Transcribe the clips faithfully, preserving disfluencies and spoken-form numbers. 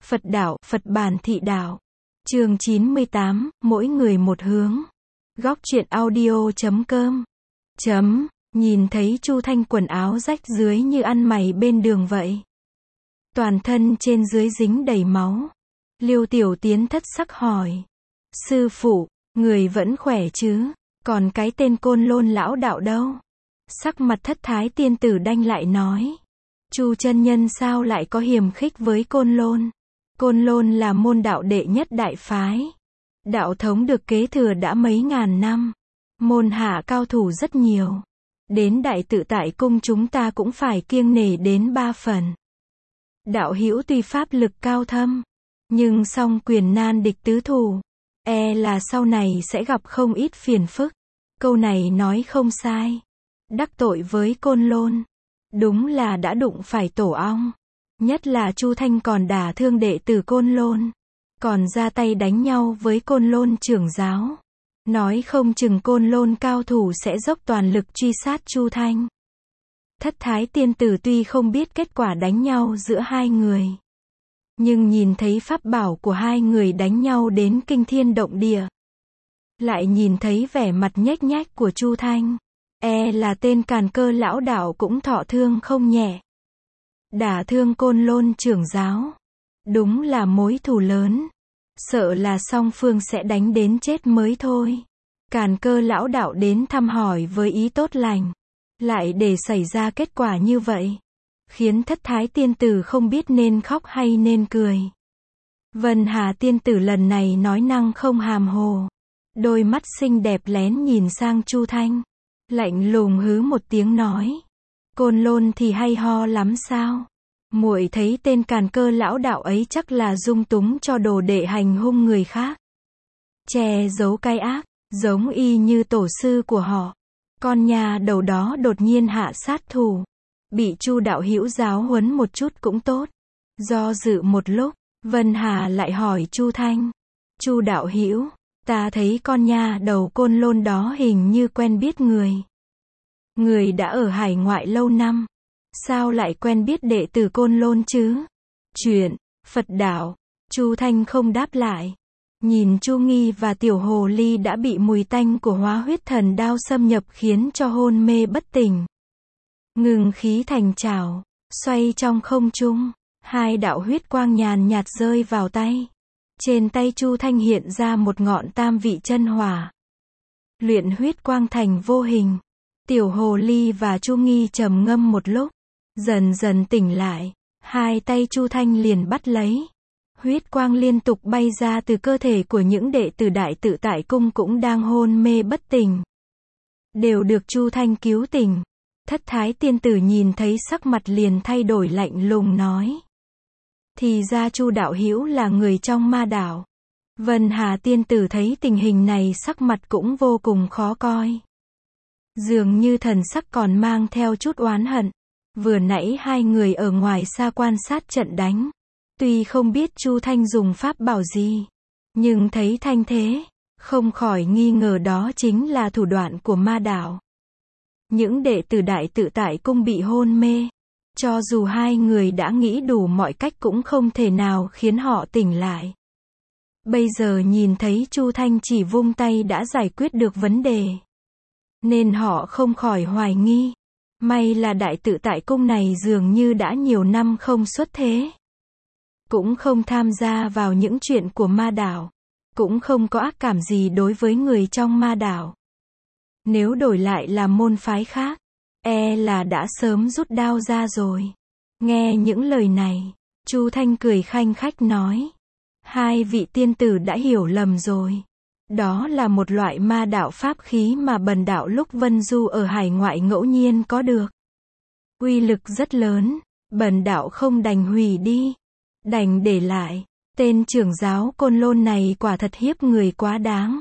Phật đạo, Phật bản thị đạo. Chương chín mươi tám, mỗi người một hướng. Góc truyện audio chấm com. Chấm, nhìn thấy Chu Thanh quần áo rách rưới như ăn mày bên đường vậy. Toàn thân trên dưới dính đầy máu. Liêu Tiểu Tiến thất sắc hỏi. Sư phụ, người vẫn khỏe chứ? Còn cái tên Côn Lôn lão đạo đâu? Sắc mặt Thất Thái tiên tử đanh lại nói. Chu chân nhân sao lại có hiềm khích với Côn Lôn? Côn Lôn là môn đạo đệ nhất đại phái. Đạo thống được kế thừa đã mấy ngàn năm. Môn hạ cao thủ rất nhiều. Đến Đại Tự Tại Cung chúng ta cũng phải kiêng nể đến ba phần. Đạo hữu tuy pháp lực cao thâm, nhưng song quyền nan địch tứ thủ. E là sau này sẽ gặp không ít phiền phức. Câu này nói không sai. Đắc tội với Côn Lôn, đúng là đã đụng phải tổ ong. Nhất là Chu Thanh còn đả thương đệ tử Côn Lôn, còn ra tay đánh nhau với Côn Lôn trưởng giáo. Nói không chừng Côn Lôn cao thủ sẽ dốc toàn lực truy sát Chu Thanh. Thất Thái tiên tử tuy không biết kết quả đánh nhau giữa hai người, nhưng nhìn thấy pháp bảo của hai người đánh nhau đến kinh thiên động địa, lại nhìn thấy vẻ mặt nhếch nhác của Chu Thanh, e là tên càn cơ lão đạo cũng thọ thương không nhẹ. Đả thương Côn Lôn trưởng giáo, đúng là mối thù lớn. Sợ là song phương sẽ đánh đến chết mới thôi. Càn cơ lão đạo đến thăm hỏi với ý tốt lành, lại để xảy ra kết quả như vậy, khiến Thất Thái tiên tử không biết nên khóc hay nên cười. Vân Hà tiên tử lần này nói năng không hàm hồ, đôi mắt xinh đẹp lén nhìn sang Chu Thanh, lạnh lùng hứ một tiếng nói. Côn Lôn thì hay ho lắm sao? Muội thấy tên càn cơ lão đạo ấy chắc là dung túng cho đồ đệ hành hung người khác, che giấu cái ác, giống y như tổ sư của họ. Con nhà đầu đó đột nhiên hạ sát thủ, bị Chu đạo hữu giáo huấn một chút cũng tốt. Do dự một lúc, Vân Hà lại hỏi Chu Thanh. Chu đạo hữu, ta thấy con nhà đầu Côn Lôn đó hình như quen biết người. Người đã ở hải ngoại lâu năm, sao lại quen biết đệ tử Côn Lôn chứ? Chuyện, Phật đạo. Chu Thanh không đáp lại. Nhìn Chu Nghi và Tiểu Hồ Ly đã bị mùi tanh của hóa huyết thần đao xâm nhập khiến cho hôn mê bất tỉnh. Ngừng khí thành chảo, xoay trong không trung, hai đạo huyết quang nhàn nhạt rơi vào tay. Trên tay Chu Thanh hiện ra một ngọn tam vị chân hỏa. Luyện huyết quang thành vô hình. Tiểu Hồ Ly và Chu Nghi trầm ngâm một lúc, dần dần tỉnh lại, hai tay Chu Thanh liền bắt lấy. Huyết quang liên tục bay ra từ cơ thể của những đệ tử Đại Tự Tại Cung cũng đang hôn mê bất tỉnh. Đều được Chu Thanh cứu tỉnh. Thất Thái tiên tử nhìn thấy sắc mặt liền thay đổi lạnh lùng nói. Thì ra Chu đạo hữu là người trong ma đảo. Vân Hà tiên tử thấy tình hình này sắc mặt cũng vô cùng khó coi. Dường như thần sắc còn mang theo chút oán hận. Vừa nãy hai người ở ngoài xa quan sát trận đánh, tuy không biết Chu Thanh dùng pháp bảo gì, nhưng thấy thanh thế, không khỏi nghi ngờ đó chính là thủ đoạn của ma đạo. Những đệ tử Đại Tự Tại Cung bị hôn mê, cho dù hai người đã nghĩ đủ mọi cách cũng không thể nào khiến họ tỉnh lại. Bây giờ nhìn thấy Chu Thanh chỉ vung tay đã giải quyết được vấn đề, nên họ không khỏi hoài nghi. May là Đại Tự Tại Cung này dường như đã nhiều năm không xuất thế, cũng không tham gia vào những chuyện của ma đảo, cũng không có ác cảm gì đối với người trong ma đảo. Nếu đổi lại là môn phái khác, e là đã sớm rút đao ra rồi. Nghe những lời này, Chu Thanh cười khanh khách nói. Hai vị tiên tử đã hiểu lầm rồi. Đó là một loại ma đạo pháp khí mà bần đạo lúc vân du ở hải ngoại ngẫu nhiên có được. Uy lực rất lớn, bần đạo không đành hủy đi, đành để lại. Tên trưởng giáo Côn Lôn này quả thật hiếp người quá đáng.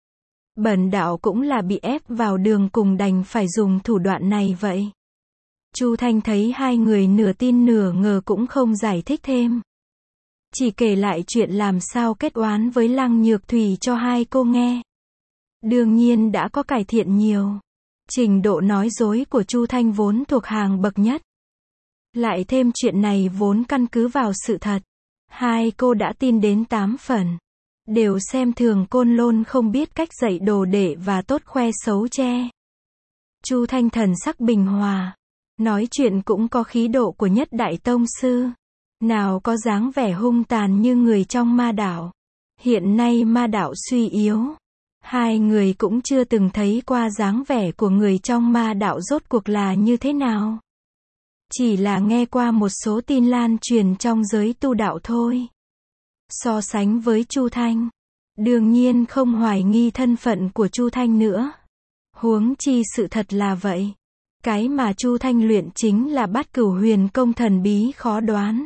Bần đạo cũng là bị ép vào đường cùng đành phải dùng thủ đoạn này vậy. Chu Thanh thấy hai người nửa tin nửa ngờ cũng không giải thích thêm. Chỉ kể lại chuyện làm sao kết oán với Lăng Nhược Thủy cho hai cô nghe. Đương nhiên đã có cải thiện nhiều. Trình độ nói dối của Chu Thanh vốn thuộc hàng bậc nhất. Lại thêm chuyện này vốn căn cứ vào sự thật. Hai cô đã tin đến tám phần. Đều xem thường Côn Lôn không biết cách dạy đồ đệ và tốt khoe xấu che. Chu Thanh thần sắc bình hòa. Nói chuyện cũng có khí độ của nhất đại tông sư. Nào có dáng vẻ hung tàn như người trong ma đạo. Hiện nay ma đạo suy yếu. Hai người cũng chưa từng thấy qua dáng vẻ của người trong ma đạo rốt cuộc là như thế nào. Chỉ là nghe qua một số tin lan truyền trong giới tu đạo thôi. So sánh với Chu Thanh, đương nhiên không hoài nghi thân phận của Chu Thanh nữa. Huống chi sự thật là vậy. Cái mà Chu Thanh luyện chính là Bát Cửu Huyền công thần bí khó đoán.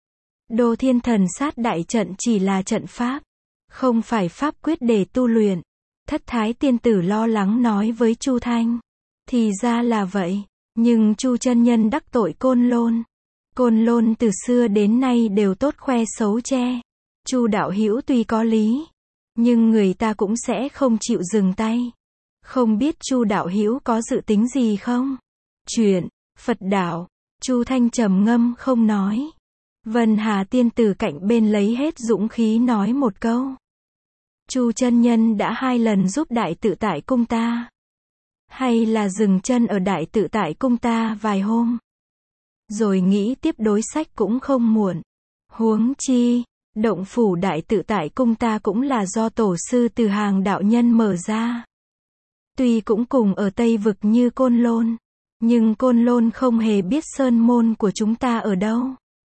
Đô Thiên Thần Sát đại trận chỉ là trận pháp, không phải pháp quyết để tu luyện. Thất Thái tiên tử lo lắng nói với Chu Thanh. Thì ra là vậy, nhưng Chu chân nhân đắc tội Côn Lôn. Côn Lôn từ xưa đến nay đều tốt khoe xấu che. Chu đạo hữu tuy có lý, nhưng người ta cũng sẽ không chịu dừng tay. Không biết Chu đạo hữu có dự tính gì không? Chuyện Phật đạo. Chu Thanh trầm ngâm không nói. Vân Hà tiên tử cạnh bên lấy hết dũng khí nói một câu. Chu chân nhân đã hai lần giúp Đại Tự Tại cung ta. Hay là dừng chân ở Đại Tự Tại cung ta vài hôm. Rồi nghĩ tiếp đối sách cũng không muộn. Huống chi, động phủ Đại Tự Tại cung ta cũng là do tổ sư từ hàng đạo nhân mở ra. Tuy cũng cùng ở Tây Vực như Côn Lôn, nhưng Côn Lôn không hề biết sơn môn của chúng ta ở đâu.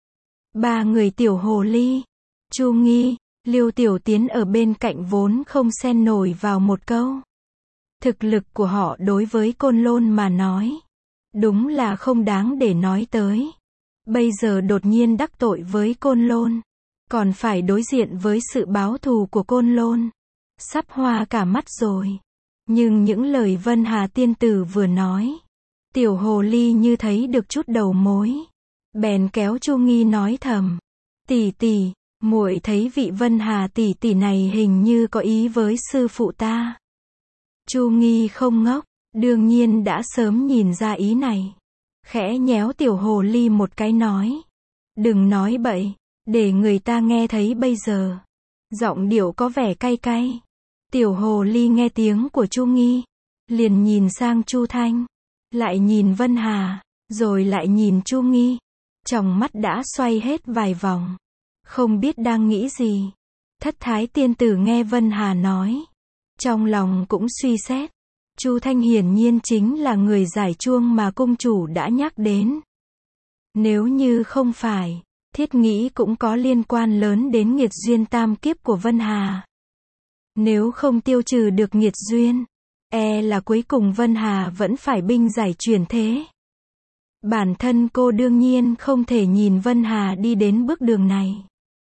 Ba người tiểu hồ ly, Chu Nghi, Liêu Tiểu Tiến ở bên cạnh vốn không xen nổi vào một câu. Thực lực của họ đối với Côn Lôn mà nói, đúng là không đáng để nói tới. Bây giờ đột nhiên đắc tội với Côn Lôn, còn phải đối diện với sự báo thù của Côn Lôn. Sắp hoa cả mắt rồi. Nhưng những lời Vân Hà tiên tử vừa nói, tiểu hồ ly như thấy được chút đầu mối. Bèn kéo Chu Nghi nói thầm. Tỷ tỷ, muội thấy vị Vân Hà tỷ tỷ này hình như có ý với sư phụ ta. Chu Nghi không ngốc, đương nhiên đã sớm nhìn ra ý này. Khẽ nhéo tiểu hồ ly một cái nói. Đừng nói bậy, để người ta nghe thấy bây giờ. Giọng điệu có vẻ cay cay. Tiểu hồ ly nghe tiếng của Chu Nghi, liền nhìn sang Chu Thanh, lại nhìn Vân Hà, rồi lại nhìn Chu Nghi. Tròng mắt đã xoay hết vài vòng, không biết đang nghĩ gì. Thất Thái tiên tử nghe Vân Hà nói, trong lòng cũng suy xét. Chu Thanh hiển nhiên chính là người giải chuông mà cung chủ đã nhắc đến. Nếu như không phải, thiết nghĩ cũng có liên quan lớn đến nghiệt duyên tam kiếp của Vân Hà. Nếu không tiêu trừ được nghiệt duyên, e là cuối cùng Vân Hà vẫn phải binh giải chuyển thế. Bản thân cô đương nhiên không thể nhìn Vân Hà đi đến bước đường này.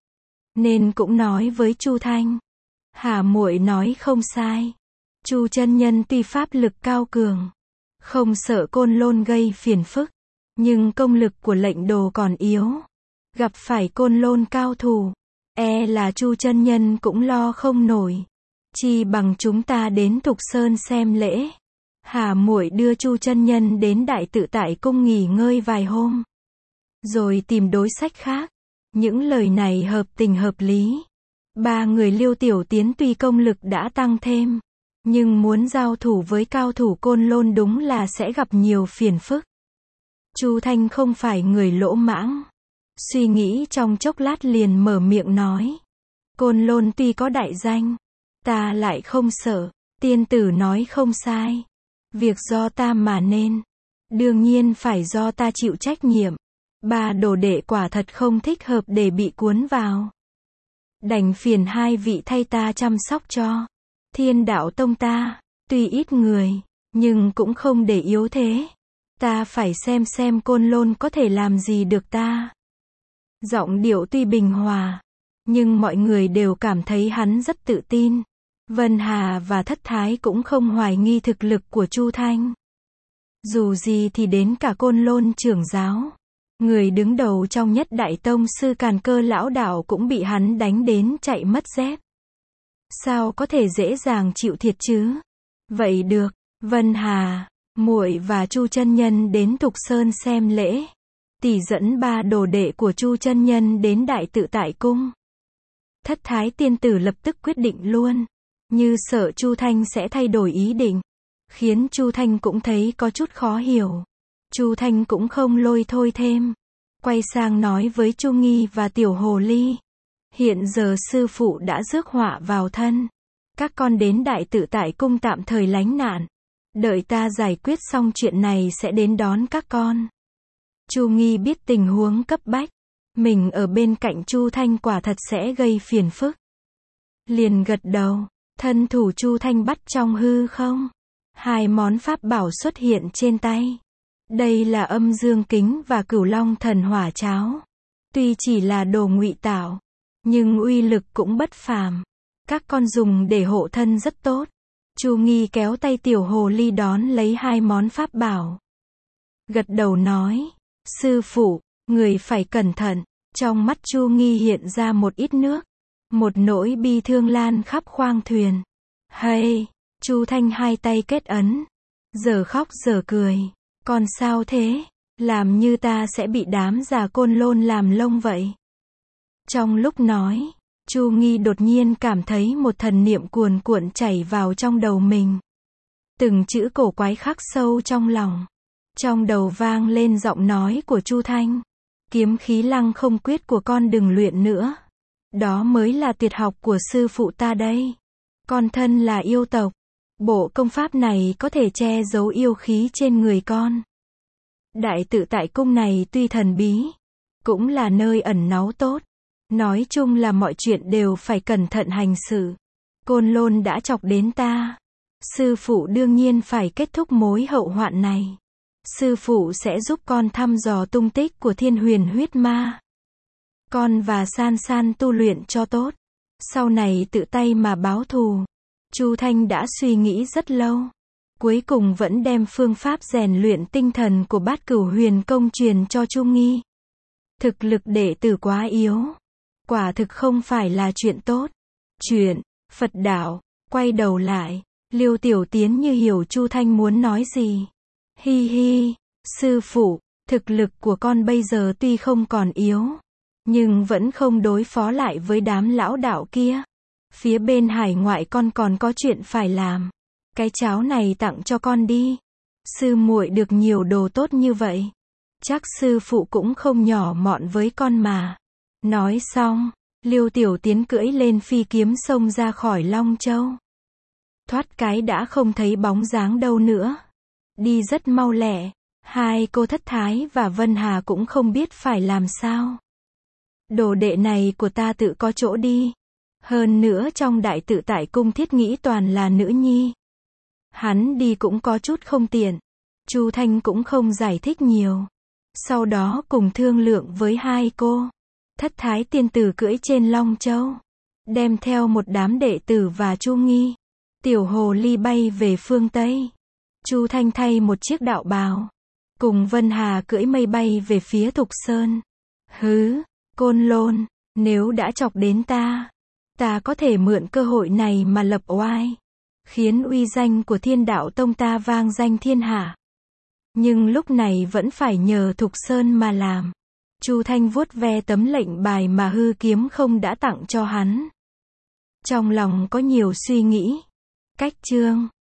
Nên cũng nói với Chu Thanh. Hà muội nói không sai. Chu chân nhân tuy pháp lực cao cường, không sợ Côn Lôn gây phiền phức, nhưng công lực của lệnh đồ còn yếu. Gặp phải Côn Lôn cao thủ, e là Chu chân nhân cũng lo không nổi. Chi bằng chúng ta đến Thục Sơn xem lễ. Hà muội đưa Chu chân nhân đến Đại Tự Tại cung nghỉ ngơi vài hôm, rồi tìm đối sách khác. Những lời này hợp tình hợp lý. Ba người Liêu Tiểu Tiến tuy công lực đã tăng thêm, nhưng muốn giao thủ với cao thủ Côn Lôn đúng là sẽ gặp nhiều phiền phức. Chu Thanh không phải người lỗ mãng. Suy nghĩ trong chốc lát liền mở miệng nói. Côn Lôn tuy có đại danh, ta lại không sợ. Tiên tử nói không sai. Việc do ta mà nên, đương nhiên phải do ta chịu trách nhiệm. Ba đồ đệ quả thật không thích hợp để bị cuốn vào. Đành phiền hai vị thay ta chăm sóc cho. Thiên đạo tông ta, tuy ít người, nhưng cũng không để yếu thế. Ta phải xem xem Côn Lôn có thể làm gì được ta. Giọng điệu tuy bình hòa, nhưng mọi người đều cảm thấy hắn rất tự tin. Vân Hà và Thất Thái cũng không hoài nghi thực lực của Chu Thanh. Dù gì thì đến cả Côn Lôn trưởng giáo, người đứng đầu trong nhất đại tông sư Càn Cơ lão đạo cũng bị hắn đánh đến chạy mất dép. Sao có thể dễ dàng chịu thiệt chứ? Vậy được, Vân Hà, muội và Chu chân nhân đến Thục Sơn xem lễ. tỷ dẫn ba đồ đệ của Chu chân nhân đến Đại Tự Tại Cung. Thất Thái tiên tử lập tức quyết định luôn, như sợ Chu Thanh sẽ thay đổi ý định, khiến Chu Thanh cũng thấy có chút khó hiểu. Chu Thanh cũng không lôi thôi thêm, quay sang nói với Chu Nghi và Tiểu Hồ Ly, hiện giờ sư phụ đã rước họa vào thân, các con đến Đại Tự Tại Cung tạm thời lánh nạn, đợi ta giải quyết xong chuyện này sẽ đến đón các con. Chu Nghi biết tình huống cấp bách, mình ở bên cạnh Chu Thanh quả thật sẽ gây phiền phức, liền gật đầu. Thân thủ Chu Thanh bắt trong hư không, hai món pháp bảo xuất hiện trên tay. Đây là Âm Dương Kính và Cửu Long Thần Hỏa Cháo. Tuy chỉ là đồ ngụy tạo, nhưng uy lực cũng bất phàm. Các con dùng để hộ thân rất tốt. Chu Nghi kéo tay Tiểu Hồ Ly đón lấy hai món pháp bảo, gật đầu nói, sư phụ, người phải cẩn thận. Trong mắt Chu Nghi hiện ra một ít nước, một nỗi bi thương lan khắp khoang thuyền. Hay, Chu Thanh hai tay kết ấn, giờ khóc giờ cười, còn sao thế, làm như ta sẽ bị đám già Côn Lôn làm lông vậy. Trong lúc nói, Chu Nghi đột nhiên cảm thấy một thần niệm cuồn cuộn chảy vào trong đầu mình. Từng chữ cổ quái khắc sâu trong lòng. Trong đầu vang lên giọng nói của Chu Thanh, kiếm khí lăng không quyết của con đừng luyện nữa. Đó mới là tuyệt học của sư phụ ta đây. Con thân là yêu tộc, bộ công pháp này có thể che giấu yêu khí trên người con. Đại Tự Tại Cung này tuy thần bí, cũng là nơi ẩn náu tốt. Nói chung là mọi chuyện đều phải cẩn thận hành sự. Côn Lôn đã chọc đến ta, sư phụ đương nhiên phải kết thúc mối hậu hoạn này. Sư phụ sẽ giúp con thăm dò tung tích của Thiên Huyền huyết ma. Con và San San tu luyện cho tốt, sau này tự tay mà báo thù. Chu Thanh đã suy nghĩ rất lâu, cuối cùng vẫn đem phương pháp rèn luyện tinh thần của Bát Cửu Huyền Công truyền cho Chu Nghi. Thực lực đệ tử quá yếu, quả thực không phải là chuyện tốt. Chuyện Phật đạo, quay đầu lại, Liêu Tiểu Tiến như hiểu Chu Thanh muốn nói gì. Hi hi, sư phụ, thực lực của con bây giờ tuy không còn yếu, nhưng vẫn không đối phó lại với đám lão đạo kia. Phía bên hải ngoại con còn có chuyện phải làm. Cái cháo này tặng cho con đi. Sư muội được nhiều đồ tốt như vậy, chắc sư phụ cũng không nhỏ mọn với con mà. Nói xong, Liêu Tiểu Tiến cưỡi lên phi kiếm xông ra khỏi Long Châu. Thoát cái đã không thấy bóng dáng đâu nữa. Đi rất mau lẹ, hai cô Thất Thái và Vân Hà cũng không biết phải làm sao. Đồ đệ này của ta tự có chỗ đi. Hơn nữa trong Đại Tự Tại Cung thiết nghĩ toàn là nữ nhi. Hắn đi cũng có chút không tiện. Chu Thanh cũng không giải thích nhiều. Sau đó cùng thương lượng với hai cô. Thất Thái tiên tử cưỡi trên Long Châu, đem theo một đám đệ tử và Chu Nghi. Tiểu Hồ Ly bay về phương Tây. Chu Thanh thay một chiếc đạo bào, cùng Vân Hà cưỡi mây bay về phía Thục Sơn. Hứ, Côn Lôn, nếu đã chọc đến ta, ta có thể mượn cơ hội này mà lập oai, khiến uy danh của Thiên Đạo Tông ta vang danh thiên hạ. Nhưng lúc này vẫn phải nhờ Thục Sơn mà làm. Chu Thanh vuốt ve tấm lệnh bài mà hư kiếm không đã tặng cho hắn. Trong lòng có nhiều suy nghĩ. Cách chương